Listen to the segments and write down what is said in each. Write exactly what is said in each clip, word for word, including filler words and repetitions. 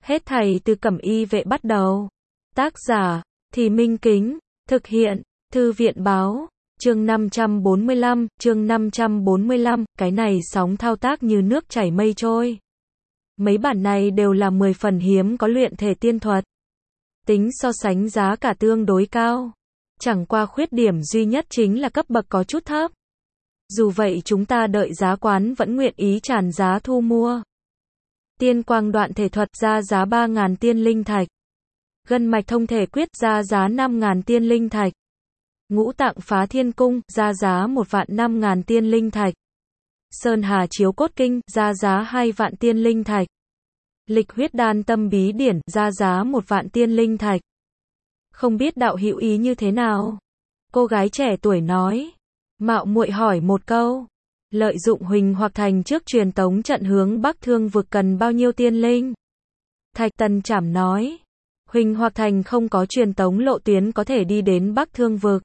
Hết thảy từ Cẩm Y Vệ bắt đầu. Tác giả, Thì Minh Kính, thực hiện, Thư viện báo, chương năm trăm bốn mươi lăm, chương năm trăm bốn mươi lăm, cái này sóng thao tác như nước chảy mây trôi. Mấy bản này đều là mười phần hiếm có luyện thể tiên thuật. Tính so sánh giá cả tương đối cao. Chẳng qua khuyết điểm duy nhất chính là cấp bậc có chút thấp. Dù vậy chúng ta đợi giá quán vẫn nguyện ý tràn giá thu mua. Tiên quang đoạn thể thuật ra giá ba ngàn tiên linh thạch. Gân mạch thông thể quyết ra giá năm ngàn tiên linh thạch. Ngũ tạng phá thiên cung ra giá một vạn năm ngàn tiên linh thạch. Sơn Hà chiếu cốt kinh ra giá hai vạn tiên linh thạch. Lịch huyết đan tâm bí điển ra giá một vạn tiên linh thạch. Không biết đạo hữu ý như thế nào? Cô gái trẻ tuổi nói. Mạo muội hỏi một câu. Lợi dụng Huỳnh hoặc Thành trước truyền tống trận hướng Bắc Thương vực cần bao nhiêu tiên linh? Thạch Tần Trảm nói. Huỳnh hoặc Thành không có truyền tống lộ tuyến có thể đi đến Bắc Thương vực.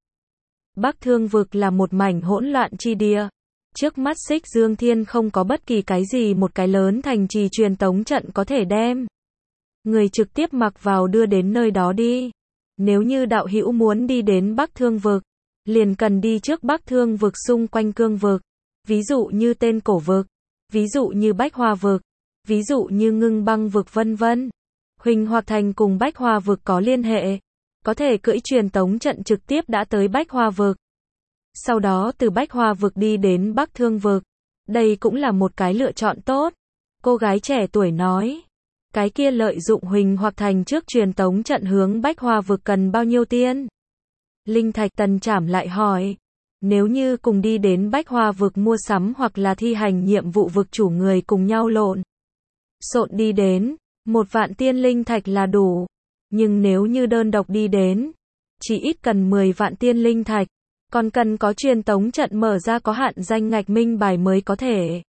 Bắc Thương vực là một mảnh hỗn loạn chi địa. Trước mắt Xích Dương Thiên không có bất kỳ cái gì một cái lớn thành trì truyền tống trận có thể đem người trực tiếp mặc vào đưa đến nơi đó đi. Nếu như đạo hữu muốn đi đến Bắc Thương vực, liền cần đi trước Bắc Thương vực xung quanh cương vực. Ví dụ như tên cổ vực, ví dụ như Bách Hoa vực, ví dụ như Ngưng Băng vực vân vân. Huỳnh hoặc Thành cùng Bách Hoa vực có liên hệ, có thể cưỡi truyền tống trận trực tiếp đã tới Bách Hoa vực. Sau đó từ Bách Hoa vực đi đến Bắc Thương vực. Đây cũng là một cái lựa chọn tốt. Cô gái trẻ tuổi nói. Cái kia lợi dụng Huỳnh hoặc Thành trước truyền tống trận hướng Bách Hoa vực cần bao nhiêu tiên linh thạch? Tần Trảm lại hỏi. Nếu như cùng đi đến Bách Hoa vực mua sắm hoặc là thi hành nhiệm vụ vực chủ người cùng nhau lộn xộn đi đến, một vạn tiên linh thạch là đủ. Nhưng nếu như đơn độc đi đến, chỉ ít cần mười vạn tiên linh thạch, còn cần có truyền tống trận mở ra có hạn danh ngạch minh bài mới có thể.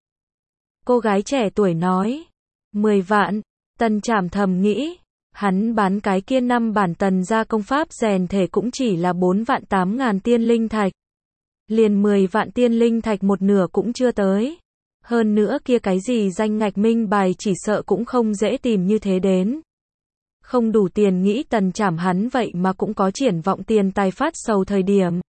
Cô gái trẻ tuổi nói. mười vạn, Tần Trảm thầm nghĩ. Hắn bán cái kia năm bản tần gia công pháp rèn thể cũng chỉ là bốn vạn tám ngàn tiên linh thạch. Liền mười vạn tiên linh thạch một nửa cũng chưa tới. Hơn nữa kia cái gì danh ngạch minh bài chỉ sợ cũng không dễ tìm như thế đến. Không đủ tiền nghĩ Tần Trảm hắn vậy mà cũng có triển vọng tiền tài phát sầu thời điểm.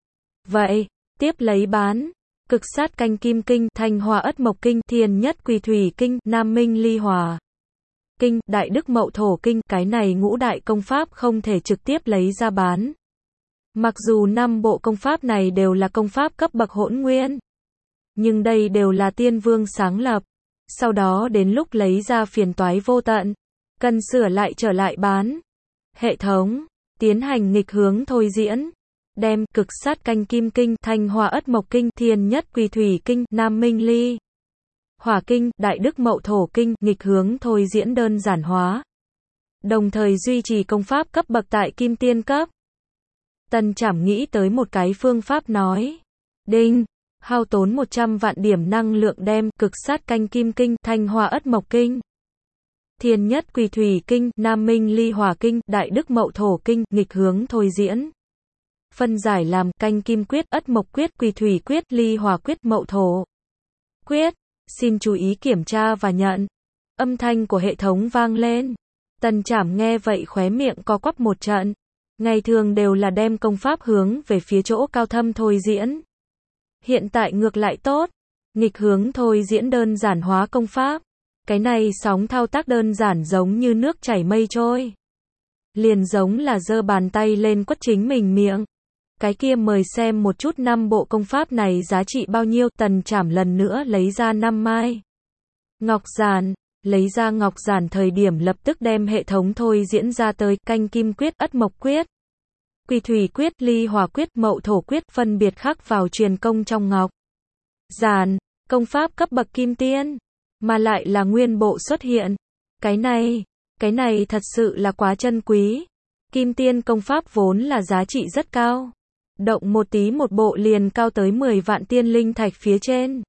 Vậy, tiếp lấy bán. Cực sát canh kim kinh, thanh hoa ất mộc kinh, thiên nhất quỳ thủy kinh, nam minh ly hòa kinh, đại đức mậu thổ kinh, cái này ngũ đại công pháp không thể trực tiếp lấy ra bán. Mặc dù năm bộ công pháp này đều là công pháp cấp bậc hỗn nguyên, nhưng đây đều là tiên vương sáng lập. Sau đó đến lúc lấy ra phiền toái vô tận, cần sửa lại trở lại bán. Hệ thống tiến hành nghịch hướng thôi diễn, đem cực sát canh kim kinh, thanh hoa ất mộc kinh, thiên nhất quỳ thủy kinh, nam minh ly hỏa kinh, đại đức mậu thổ kinh nghịch hướng thôi diễn đơn giản hóa, đồng thời duy trì công pháp cấp bậc tại kim tiên cấp. Tần Trảm nghĩ tới một cái phương pháp nói. Đinh, hao tốn một trăm vạn điểm năng lượng đem cực sát canh kim kinh, thanh hoa ất mộc kinh, thiên nhất quỳ thủy kinh, nam minh ly hỏa kinh, đại đức mậu thổ kinh nghịch hướng thôi diễn. Phân giải làm canh kim quyết, ất mộc quyết, quỳ thủy quyết, ly hỏa quyết, mậu thổ quyết. Xin chú ý kiểm tra và nhận. Âm thanh của hệ thống vang lên. Tần Trảm nghe vậy khóe miệng co quắp một trận. Ngày thường đều là đem công pháp hướng về phía chỗ cao thâm thôi diễn. Hiện tại ngược lại tốt. Nghịch hướng thôi diễn đơn giản hóa công pháp. Cái này sóng thao tác đơn giản giống như nước chảy mây trôi. Liền giống là giơ bàn tay lên quất chính mình miệng. Cái kia mời xem một chút năm bộ công pháp này giá trị bao nhiêu. Tần Trảm lần nữa lấy ra năm mai ngọc giản, lấy ra ngọc giản thời điểm lập tức đem hệ thống thôi diễn ra tới canh kim quyết, ất mộc quyết, quỳ thủy quyết, ly hỏa quyết, mậu thổ quyết phân biệt khắc vào truyền công trong ngọc giản. Công pháp cấp bậc kim tiên, mà lại là nguyên bộ xuất hiện. Cái này, cái này thật sự là quá chân quý. Kim tiên công pháp vốn là giá trị rất cao. Động một tí một bộ liền cao tới mười vạn tiên linh thạch phía trên.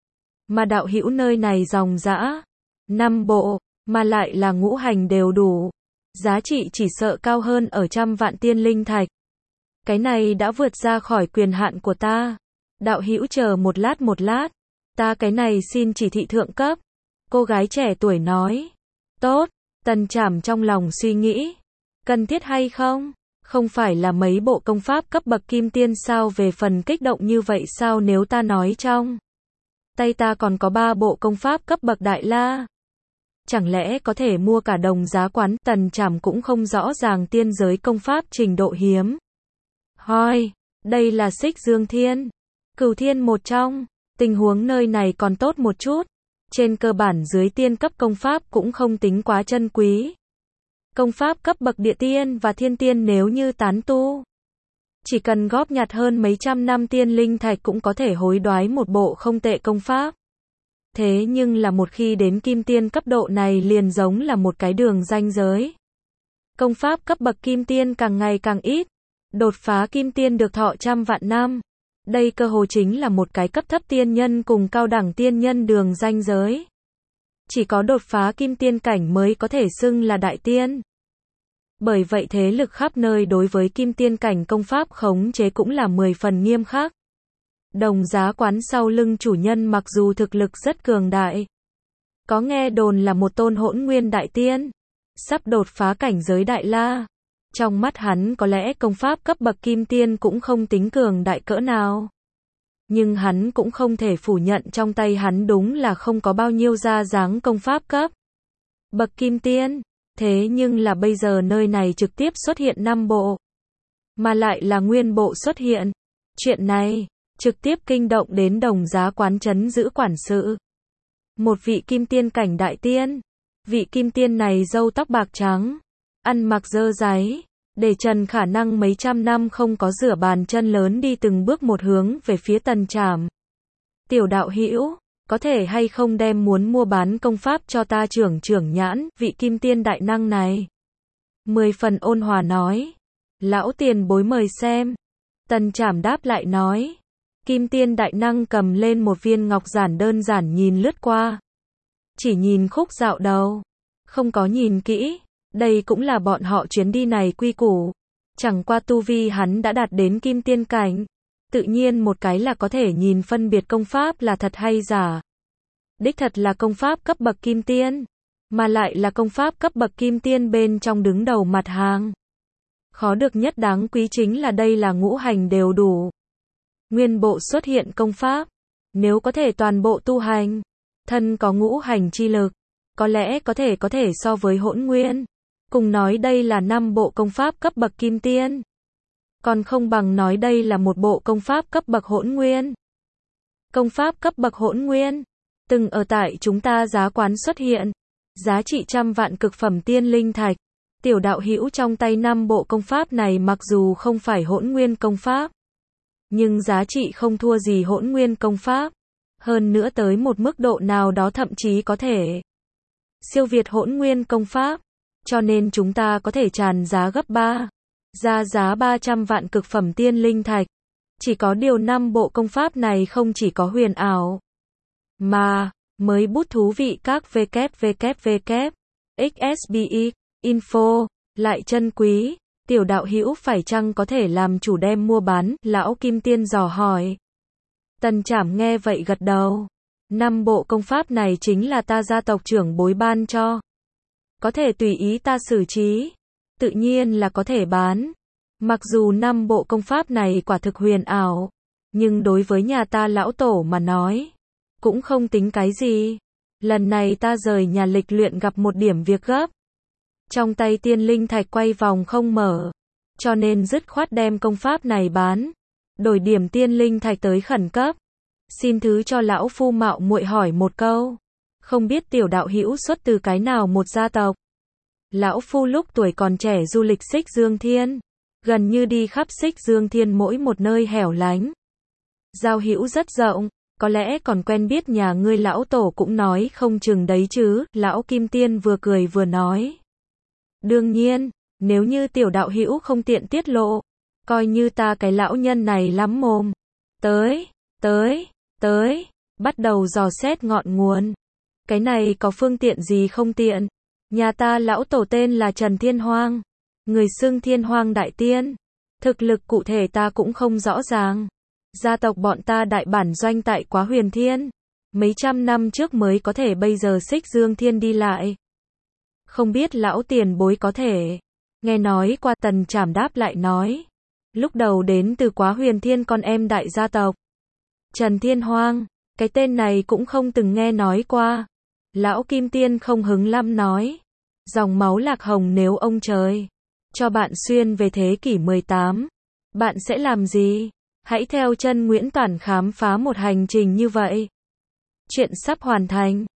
Mà đạo hữu nơi này dòng dã năm bộ, mà lại là ngũ hành đều đủ. Giá trị chỉ sợ cao hơn ở trăm vạn tiên linh thạch. Cái này đã vượt ra khỏi quyền hạn của ta. Đạo hữu chờ một lát một lát. Ta cái này xin chỉ thị thượng cấp. Cô gái trẻ tuổi nói. Tốt, Tần Trảm trong lòng suy nghĩ, cần thiết hay không? Không phải là mấy bộ công pháp cấp bậc kim tiên sao, về phần kích động như vậy sao, nếu ta nói trong tay ta còn có ba bộ công pháp cấp bậc đại la. Chẳng lẽ có thể mua cả đồng giá quán? Tần Trảm cũng không rõ ràng tiên giới công pháp trình độ hiếm hoi, đây là Xích Dương Thiên, Cửu Thiên một trong, tình huống nơi này còn tốt một chút, trên cơ bản dưới tiên cấp công pháp cũng không tính quá chân quý. Công pháp cấp bậc địa tiên và thiên tiên nếu như tán tu, chỉ cần góp nhặt hơn mấy trăm năm tiên linh thạch cũng có thể hối đoái một bộ không tệ công pháp. Thế nhưng là một khi đến kim tiên cấp độ này liền giống là một cái đường ranh giới. Công pháp cấp bậc kim tiên càng ngày càng ít, đột phá kim tiên được thọ trăm vạn năm. Đây cơ hồ chính là một cái cấp thấp tiên nhân cùng cao đẳng tiên nhân đường ranh giới. Chỉ có đột phá kim tiên cảnh mới có thể xưng là đại tiên. Bởi vậy thế lực khắp nơi đối với kim tiên cảnh công pháp khống chế cũng là mười phần nghiêm khắc. Đồng giá quán sau lưng chủ nhân mặc dù thực lực rất cường đại, có nghe đồn là một tôn hỗn nguyên đại tiên, sắp đột phá cảnh giới đại la. Trong mắt hắn có lẽ công pháp cấp bậc kim tiên cũng không tính cường đại cỡ nào. Nhưng hắn cũng không thể phủ nhận trong tay hắn đúng là không có bao nhiêu ra dáng công pháp cấp bậc kim tiên. Thế nhưng là bây giờ nơi này trực tiếp xuất hiện năm bộ, mà lại là nguyên bộ xuất hiện. Chuyện này trực tiếp kinh động đến đồng giá quán trấn giữ quản sự. Một vị kim tiên cảnh đại tiên. Vị kim tiên này râu tóc bạc trắng, ăn mặc dơ dáy, để trần khả năng mấy trăm năm không có rửa bàn chân lớn đi từng bước một hướng về phía Tần Trảm. Tiểu đạo hữu, có thể hay không đem muốn mua bán công pháp cho ta trưởng trưởng nhãn? Vị kim tiên đại năng này mười phần ôn hòa nói. Lão tiền bối mời xem. Tần Trảm đáp lại nói. Kim tiên đại năng cầm lên một viên ngọc giản đơn giản nhìn lướt qua. Chỉ nhìn khúc dạo đầu, không có nhìn kỹ. Đây cũng là bọn họ chuyến đi này quy củ. Chẳng qua tu vi hắn đã đạt đến kim tiên cảnh, tự nhiên một cái là có thể nhìn phân biệt công pháp là thật hay giả. Đích thật là công pháp cấp bậc kim tiên, mà lại là công pháp cấp bậc kim tiên bên trong đứng đầu mặt hàng. Khó được nhất đáng quý chính là đây là ngũ hành đều đủ. Nguyên bộ xuất hiện công pháp, nếu có thể toàn bộ tu hành, thân có ngũ hành chi lực, có lẽ có thể có thể so với hỗn nguyên. Cùng nói đây là năm bộ công pháp cấp bậc kim tiên, còn không bằng nói đây là một bộ công pháp cấp bậc hỗn nguyên. Công pháp cấp bậc hỗn nguyên, từng ở tại chúng ta giá quán xuất hiện, giá trị trăm vạn cực phẩm tiên linh thạch. Tiểu đạo hữu trong tay năm bộ công pháp này mặc dù không phải hỗn nguyên công pháp, nhưng giá trị không thua gì hỗn nguyên công pháp. Hơn nữa tới một mức độ nào đó thậm chí có thể siêu việt hỗn nguyên công pháp. Cho nên chúng ta có thể tràn giá gấp ba, ra giá ba trăm vạn cực phẩm tiên linh thạch. Chỉ có điều năm bộ công pháp này không chỉ có huyền ảo, mà mới bút thú vị các www ích ét bê e info lại chân quý. Tiểu đạo hữu phải chăng có thể làm chủ đem mua bán? Lão kim tiên dò hỏi. Tần Trảm nghe vậy gật đầu. Năm bộ công pháp này chính là ta gia tộc trưởng bối ban cho, có thể tùy ý ta xử trí, tự nhiên là có thể bán. Mặc dù năm bộ công pháp này quả thực huyền ảo, nhưng đối với nhà ta lão tổ mà nói, cũng không tính cái gì. Lần này ta rời nhà lịch luyện gặp một điểm việc gấp. Trong tay tiên linh thạch quay vòng không mở, cho nên dứt khoát đem công pháp này bán, đổi điểm tiên linh thạch tới khẩn cấp. Xin thứ cho lão phu mạo muội hỏi một câu, không biết tiểu đạo hữu xuất từ cái nào một gia tộc? Lão phu lúc tuổi còn trẻ du lịch Xích Dương Thiên, gần như đi khắp Xích Dương Thiên mỗi một nơi hẻo lánh. Giao hữu rất rộng, có lẽ còn quen biết nhà ngươi lão tổ cũng nói không chừng đấy chứ. Lão Kim Tiên vừa cười vừa nói. Đương nhiên, nếu như tiểu đạo hữu không tiện tiết lộ, coi như ta cái lão nhân này lắm mồm. Tới, tới, tới, bắt đầu dò xét ngọn nguồn. Cái này có phương tiện gì không tiện? Nhà ta lão tổ tên là Trần Thiên Hoang, người xưng Thiên Hoang Đại Tiên. Thực lực cụ thể ta cũng không rõ ràng. Gia tộc bọn ta đại bản doanh tại Quá Huyền Thiên, mấy trăm năm trước mới có thể bây giờ Xích Dương Thiên đi lại. Không biết lão tiền bối có thể nghe nói qua. Tần Trảm đáp lại nói. Lúc đầu đến từ Quá Huyền Thiên con em đại gia tộc Trần Thiên Hoang. Cái tên này cũng không từng nghe nói qua. Lão Kim Tiên không hứng lắm nói. Dòng máu Lạc Hồng nếu ông trời cho bạn xuyên về thế kỷ mười tám, bạn sẽ làm gì? Hãy theo chân Nguyễn Toản khám phá một hành trình như vậy. Chuyện sắp hoàn thành.